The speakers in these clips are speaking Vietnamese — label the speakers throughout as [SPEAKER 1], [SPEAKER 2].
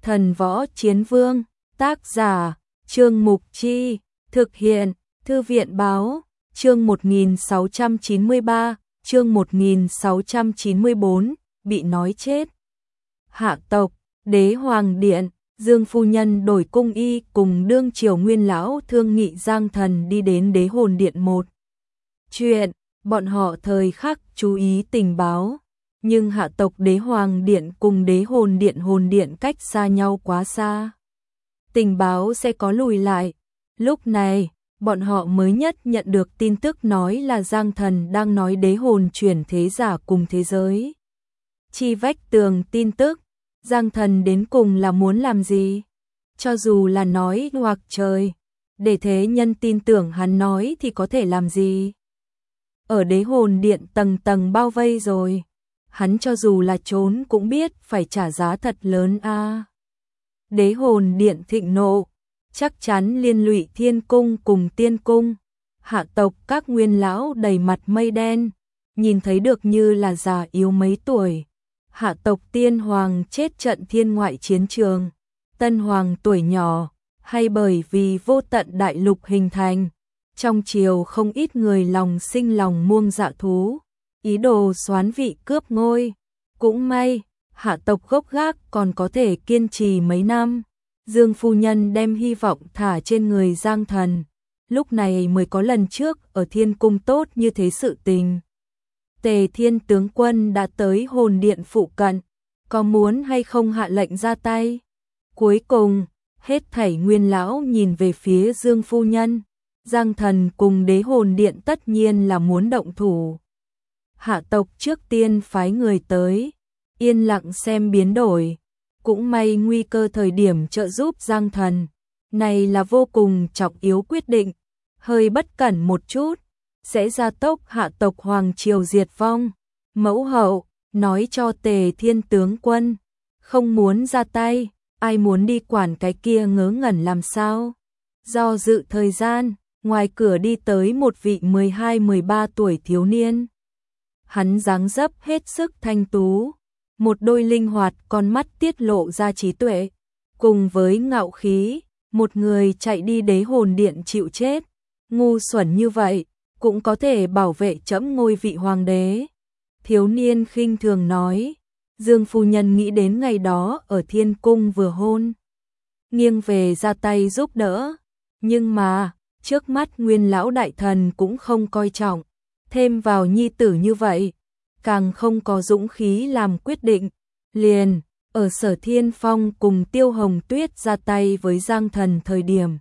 [SPEAKER 1] Thần Võ Chiến Vương, tác giả, Trương Mục Chi, thực hiện, Thư viện Báo, chương 1693, chương 1694, bị nói chết. Hạ tộc, Đế Hoàng Điện, Dương phu nhân đổi cung y cùng đương triều nguyên lão thương nghị Giang Thần đi đến Đế Hồn Điện một chuyện, bọn họ thời khắc chú ý tình báo. Nhưng hạ tộc Đế Hoàng Điện cùng Đế Hồn Điện cách xa nhau quá xa. Tình báo sẽ có lùi lại. Lúc này, bọn họ mới nhất nhận được tin tức nói là Giang Thần đang nói đế hồn chuyển thế giả cùng thế giới. Chi vách tường tin tức, Giang Thần đến cùng là muốn làm gì? Cho dù là nói hoặc trời, để thế nhân tin tưởng hắn nói thì có thể làm gì? Ở Đế Hồn Điện tầng tầng bao vây rồi. Hắn cho dù là trốn cũng biết phải trả giá thật lớn a. Đế Hồn Điện thịnh nộ, chắc chắn liên lụy Thiên Cung cùng Tiên Cung. Hạ tộc các nguyên lão đầy mặt mây đen, nhìn thấy được như là già yếu mấy tuổi. Hạ tộc Tiên Hoàng chết trận thiên ngoại chiến trường, Tân Hoàng tuổi nhỏ, hay bởi vì vô tận đại lục hình thành. Trong triều không ít người lòng sinh lòng muông dạ thú, ý đồ soán vị cướp ngôi. Cũng may, hạ tộc gốc gác còn có thể kiên trì mấy năm. Dương phu nhân đem hy vọng thả trên người Giang Thần, lúc này mới có lần trước ở Thiên Cung tốt như thế sự tình. Tề Thiên tướng quân đã tới Hồn Điện phụ cận, có muốn hay không hạ lệnh ra tay? Cuối cùng, hết thảy nguyên lão nhìn về phía Dương phu nhân. Giang Thần cùng Đế Hồn Điện tất nhiên là muốn động thủ. Hạ tộc trước tiên phái người tới, yên lặng xem biến đổi. Cũng may nguy cơ thời điểm trợ giúp Giang Thần, này là vô cùng trọng yếu quyết định, hơi bất cẩn một chút, sẽ gia tốc hạ tộc hoàng triều diệt vong. Mẫu hậu, nói cho Tề Thiên tướng quân, không muốn ra tay, ai muốn đi quản cái kia ngớ ngẩn làm sao. Do dự thời gian, ngoài cửa đi tới một vị 12-13 tuổi thiếu niên. Hắn dáng dấp hết sức thanh tú, một đôi linh hoạt con mắt tiết lộ ra trí tuệ, cùng với ngạo khí, một người chạy đi Đế Hồn Điện chịu chết, ngu xuẩn như vậy, cũng có thể bảo vệ trẫm ngôi vị hoàng đế. Thiếu niên khinh thường nói, Dương phu nhân nghĩ đến ngày đó ở Thiên Cung vừa hôn, nghiêng về ra tay giúp đỡ, nhưng mà, trước mắt nguyên lão đại thần cũng không coi trọng, thêm vào nhi tử như vậy, càng không có dũng khí làm quyết định. Liền, ở Sở Thiên Phong cùng Tiêu Hồng Tuyết ra tay với Giang Thần thời điểm,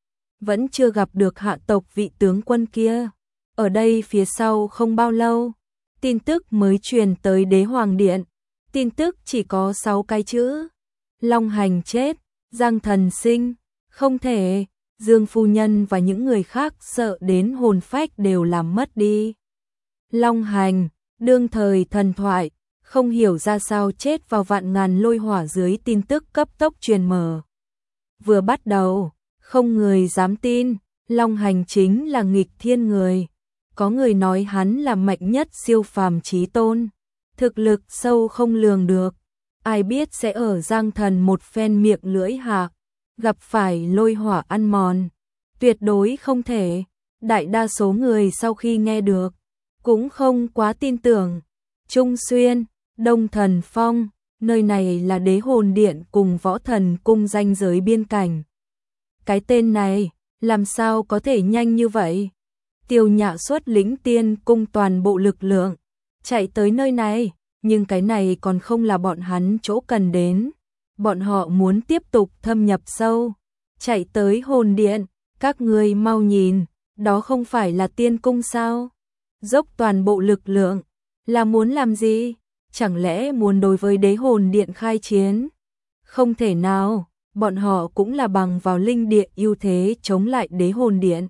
[SPEAKER 1] vẫn chưa gặp được hạ tộc vị tướng quân kia. Ở đây phía sau không bao lâu, tin tức mới truyền tới Đế Hoàng Điện. Tin tức chỉ có 6 cái chữ: Long Hành chết, Giang Thần sinh. Không thể, Dương phu nhân và những người khác sợ đến hồn phách đều làm mất đi. Long Hành, đương thời thần thoại, không hiểu ra sao chết vào vạn ngàn lôi hỏa dưới tin tức cấp tốc truyền mở. Vừa bắt đầu, không người dám tin, Long Hành chính là nghịch thiên người. Có người nói hắn là mạnh nhất siêu phàm chí tôn, thực lực sâu không lường được. Ai biết sẽ ở Giang Thần một phen miệng lưỡi hạ, gặp phải lôi hỏa ăn mòn. Tuyệt đối không thể. Đại đa số người sau khi nghe được, cũng không quá tin tưởng. Trung Xuyên, Đông Thần Phong, nơi này là Đế Hồn Điện cùng Võ Thần Cung ranh giới biên cảnh. Cái tên này, làm sao có thể nhanh như vậy? Tiêu Nhạ xuất lĩnh Tiên Cung toàn bộ lực lượng, chạy tới nơi này, nhưng cái này còn không là bọn hắn chỗ cần đến. Bọn họ muốn tiếp tục thâm nhập sâu, chạy tới Hồn Điện, các ngươi mau nhìn, đó không phải là Tiên Cung sao? Dốc toàn bộ lực lượng, là muốn làm gì? Chẳng lẽ muốn đối với Đế Hồn Điện khai chiến? Không thể nào, bọn họ cũng là bằng vào linh địa ưu thế chống lại Đế Hồn Điện.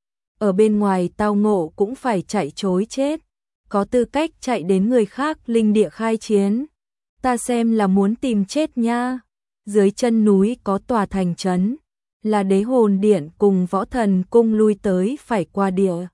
[SPEAKER 1] Ở bên ngoài tao ngộ cũng phải chạy trối chết, có tư cách chạy đến người khác linh địa khai chiến. Ta xem là muốn tìm chết nha. Dưới chân núi có tòa thành trấn, là Đế Hồn Điện cùng Võ Thần Cung lui tới phải qua địa.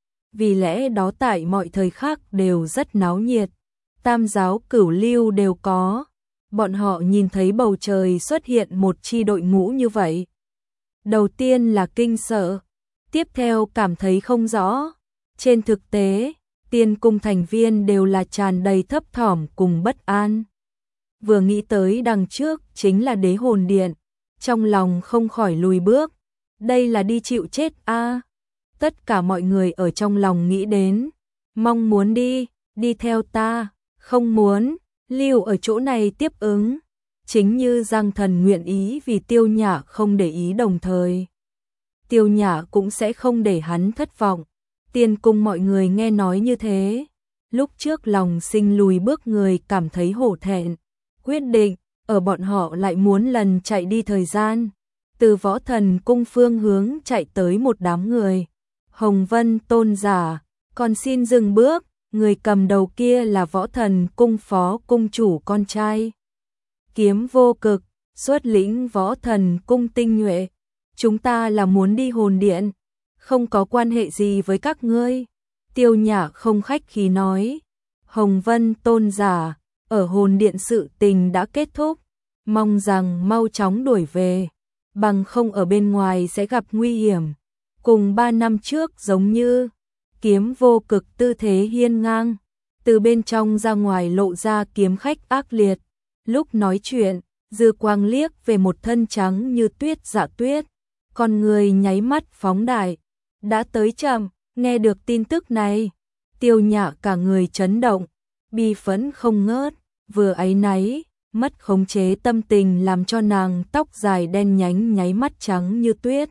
[SPEAKER 1] Vì lẽ đó tại mọi thời khắc đều rất náo nhiệt, tam giáo cửu lưu đều có. bọn họ nhìn thấy bầu trời xuất hiện một chi đội ngũ như vậy. Đầu tiên là kinh sợ, tiếp theo cảm thấy không rõ. Trên thực tế, Tiên Cung thành viên đều là tràn đầy thấp thỏm cùng bất an. Vừa nghĩ tới đằng trước chính là Đế Hồn Điện, trong lòng không khỏi lùi bước. Đây là đi chịu chết a. Tất cả mọi người ở trong lòng nghĩ đến, mong muốn đi theo ta, không muốn, lưu ở chỗ này tiếp ứng. Chính như Giang Thần nguyện ý vì Tiêu Nhã không để ý đồng thời. Tiêu Nhã cũng sẽ không để hắn thất vọng. Tiên Cung mọi người nghe nói như thế. Lúc trước lòng sinh lùi bước người cảm thấy hổ thẹn. Quyết định, ở bọn họ lại muốn lần chạy đi thời gian. Từ Võ Thần Cung phương hướng chạy tới một đám người. Hồng Vân tôn giả, còn xin dừng bước, người cầm đầu kia là Võ Thần Cung phó cung chủ con trai. Kiếm Vô Cực, xuất lĩnh Võ Thần Cung tinh nhuệ. Chúng ta là muốn đi hồn điện, không có quan hệ gì với các ngươi. Tiêu Nhã không khách khí nói. Hồng Vân tôn giả, ở hồn điện sự tình đã kết thúc, mong rằng mau chóng đuổi về, bằng không ở bên ngoài sẽ gặp nguy hiểm. Cùng 3 năm trước giống như, Kiếm Vô Cực tư thế hiên ngang, từ bên trong ra ngoài lộ ra kiếm khách ác liệt. Lúc nói chuyện, dư quang liếc về một thân trắng như tuyết Dạ Tuyết, con người nháy mắt phóng đại. Đã tới chậm, nghe được tin tức này, Tiêu Nhã cả người chấn động, bi phẫn không ngớt, vừa áy náy, mất khống chế tâm tình làm cho nàng tóc dài đen nhánh nháy mắt trắng như tuyết.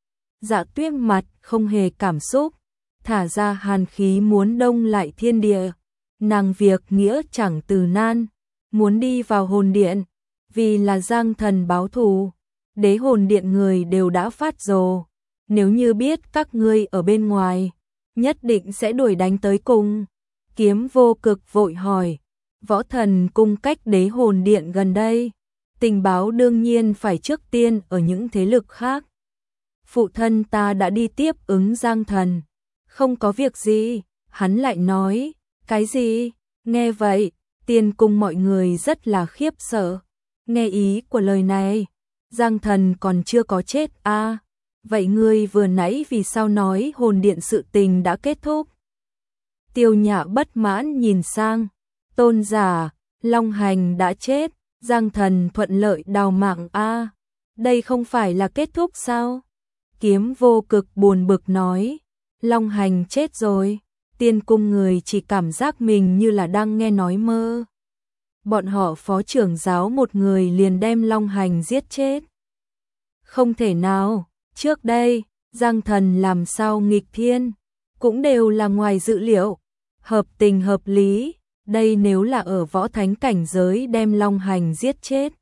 [SPEAKER 1] Dạ Tuyết mặt không hề cảm xúc, thả ra hàn khí muốn đông lại thiên địa. Nàng việc nghĩa chẳng từ nan, muốn đi vào hồn điện, vì là Giang Thần báo thù. Đế Hồn Điện người đều đã phát rồ, nếu như biết các ngươi ở bên ngoài, nhất định sẽ đuổi đánh tới cùng. Kiếm Vô Cực vội hỏi, Võ Thần Cung cách Đế Hồn Điện gần đây, tình báo đương nhiên phải trước tiên ở những thế lực khác. Phụ thân ta đã đi tiếp ứng Giang Thần, không có việc gì. Hắn lại nói, cái gì? Nghe vậy, Tiên Cung mọi người rất là khiếp sợ. Nghe ý của lời này, Giang Thần còn chưa có chết a. Vậy ngươi vừa nãy vì sao nói hồn điện sự tình đã kết thúc? Tiêu Nhã bất mãn nhìn sang, tôn giả, Long Hành đã chết, Giang Thần thuận lợi đào mạng a. Đây không phải là kết thúc sao? Kiếm Vô Cực buồn bực nói, Long Hành chết rồi. Tiên Cung người chỉ cảm giác mình như là đang nghe nói mơ. Bọn họ phó trưởng giáo một người liền đem Long Hành giết chết. Không thể nào, trước đây, Giang Thần làm sao nghịch thiên, cũng đều là ngoài dự liệu, hợp tình hợp lý. Đây nếu là ở võ thánh cảnh giới đem Long Hành giết chết,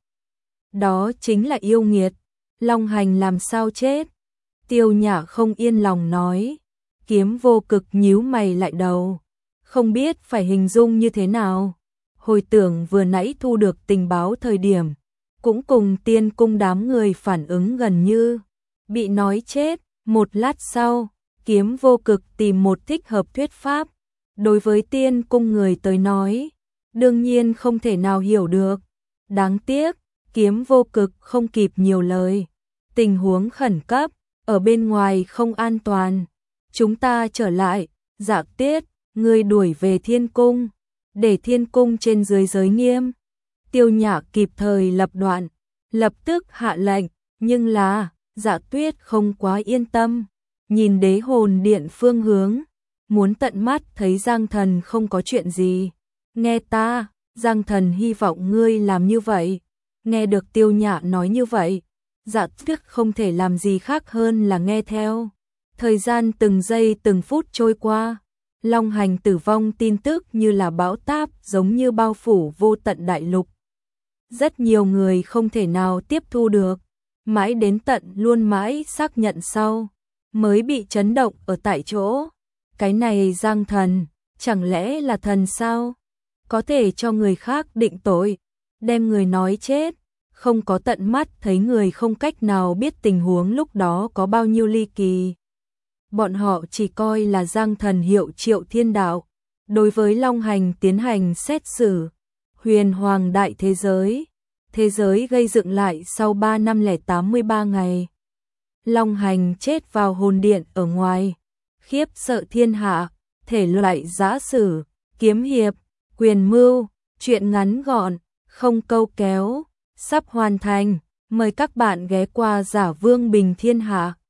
[SPEAKER 1] đó chính là yêu nghiệt. Long Hành làm sao chết? Tiêu Nhã không yên lòng nói. Kiếm Vô Cực nhíu mày lại đầu, không biết phải hình dung như thế nào. Hồi tưởng vừa nãy thu được tình báo thời điểm, cũng cùng Tiên Cung đám người phản ứng gần như bị nói chết. Một lát sau, Kiếm Vô Cực tìm một thích hợp thuyết pháp. Đối với Tiên Cung người tới nói, đương nhiên không thể nào hiểu được. Đáng tiếc, Kiếm Vô Cực không kịp nhiều lời. Tình huống khẩn cấp, ở bên ngoài không an toàn. Chúng ta trở lại, Dạ Tuyết, ngươi đuổi về Thiên Cung, để Thiên Cung trên dưới giới nghiêm. Tiêu Nhã kịp thời lập đoạn, lập tức hạ lệnh, nhưng là, Dạ Tuyết không quá yên tâm, nhìn Đế Hồn Điện phương hướng, muốn tận mắt thấy Giang Thần không có chuyện gì. Nghe ta, Giang Thần hy vọng ngươi làm như vậy. Nghe được Tiêu Nhã nói như vậy, Dạ Tuyết không thể làm gì khác hơn là nghe theo. Thời gian từng giây từng phút trôi qua, Long Hành tử vong tin tức như là bão táp giống như bao phủ vô tận đại lục. Rất nhiều người không thể nào tiếp thu được, mãi đến tận luôn mãi xác nhận sau, mới bị chấn động ở tại chỗ. Cái này Giang Thần, chẳng lẽ là thần sao? Có thể cho người khác định tội, đem người nói chết, không có tận mắt thấy người không cách nào biết tình huống lúc đó có bao nhiêu ly kỳ. Bọn họ chỉ coi là Giang Thần hiệu triệu thiên đạo, đối với Long Hành tiến hành xét xử. Huyền hoàng đại thế giới. Thế giới gây dựng lại sau 3 năm 083 ngày. Long hành chết vào hồn điện ở ngoài. Khiếp sợ thiên hạ. Thể loại giã sử, kiếm hiệp, quyền mưu, truyện ngắn gọn, không câu kéo. Sắp hoàn thành. Mời các bạn ghé qua Giả Vương Bình Thiên Hạ.